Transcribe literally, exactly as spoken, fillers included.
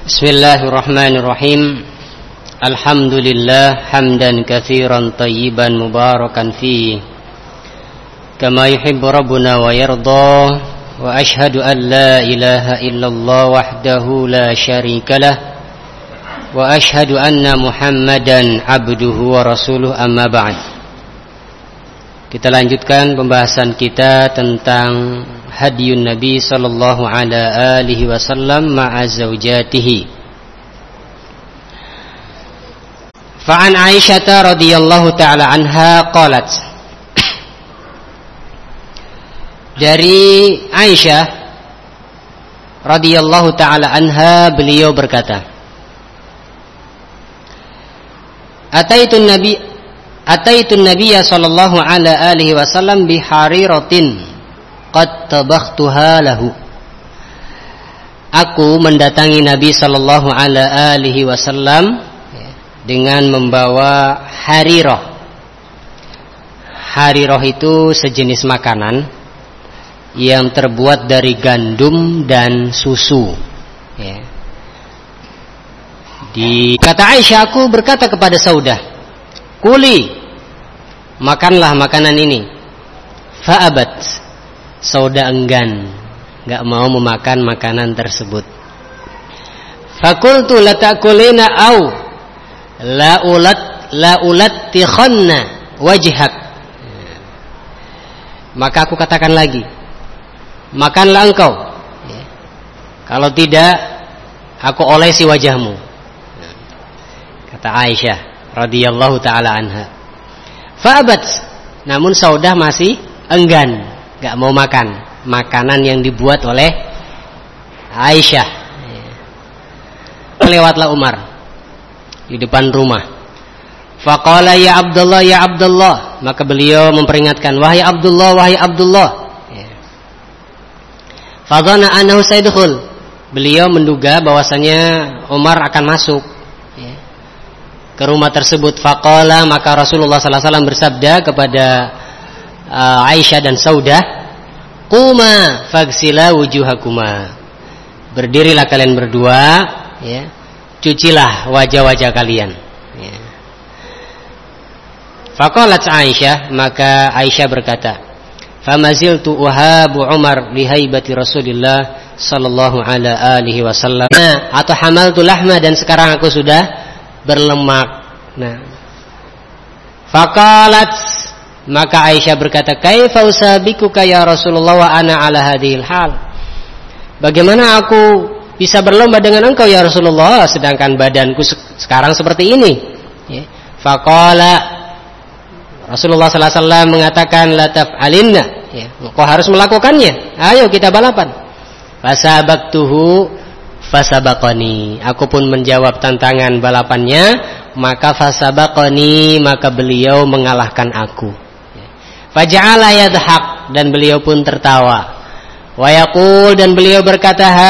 Bismillahirrahmanirrahim. Alhamdulillah hamdan katsiran tayyiban mubarakan fihi kama yuhibbu rabbuna wa yarda, wa ashhadu an la ilaha illallah wahdahu la syarikalah, wa ashhadu anna Muhammadan abduhu wa rasuluh, amma ba'd. Kita lanjutkan pembahasan kita tentang hadiyun Nabi sallallahu ala alihi wasallam ma'a zaujatihi. Fa'an Aisyah radhiyallahu ta'ala anha qalat. Dari Aisyah radhiyallahu ta'ala anha, beliau berkata, Ataitun Nabi Ataitun Nabiyya sallallahu ala alihi wasallam bihariratin qad tabakhtuha lahu. Aku mendatangi Nabi sallallahu ala alihi wasallam dengan membawa harirah. Harirah itu sejenis makanan yang terbuat dari gandum dan susu. Ya. Di kata Aisyah, aku berkata kepada Saudah, kuli, makanlah makanan ini. Fa'abat, Saudah enggan, enggak mau memakan makanan tersebut. Fakultu la ta'kulina au la ulat la ulattikhanna wajhak. Maka aku katakan lagi, makanlah engkau, ya. Kalau tidak, aku olesi wajahmu. Kata Aisyah radhiyallahu ta'ala anha. Fa'abat, namun Saudah masih enggan, enggak mau makan makanan yang dibuat oleh Aisyah. Lewatlah Umar di depan rumah. Faqala ya Abdullah ya Abdullah, maka beliau memperingatkan, wahai Abdullah wahai Abdullah. Fadhana annahu sayadkhul, beliau menduga bahwasanya Umar akan masuk ke rumah tersebut. Faqala, maka Rasulullah sallallahu alaihi wasallam bersabda kepada uh, Aisyah dan Saudah, quma faghsila wujuhakuma, berdirilah kalian berdua, ya, cucilah wajah-wajah kalian, ya. Faqalat Aisyah, maka Aisyah berkata, famaziltu uhabu Umar lihaibati Rasulillah sallallahu ala alihi wasallam, atau hamaltu lahma, dan sekarang aku sudah berlemak. Nah, faqalat, maka Aisyah berkata, kaifa usabikuka ya Rasulullah wa ana ala hadhil hal, bagaimana aku bisa berlomba dengan engkau ya Rasulullah, sedangkan badanku sekarang seperti ini, ya. Faqala, Rasulullah sallallahu alaihi wasallam mengatakan, la taf'alinna, ya, engkau harus melakukannya, ayo kita balapan. Fasabaqtuhu fasabaqani, aku pun menjawab tantangan balapannya, maka fasabaqani, maka beliau mengalahkan aku. Faja'ala yadhaq, dan beliau pun tertawa. Wa yaqul, dan beliau berkata,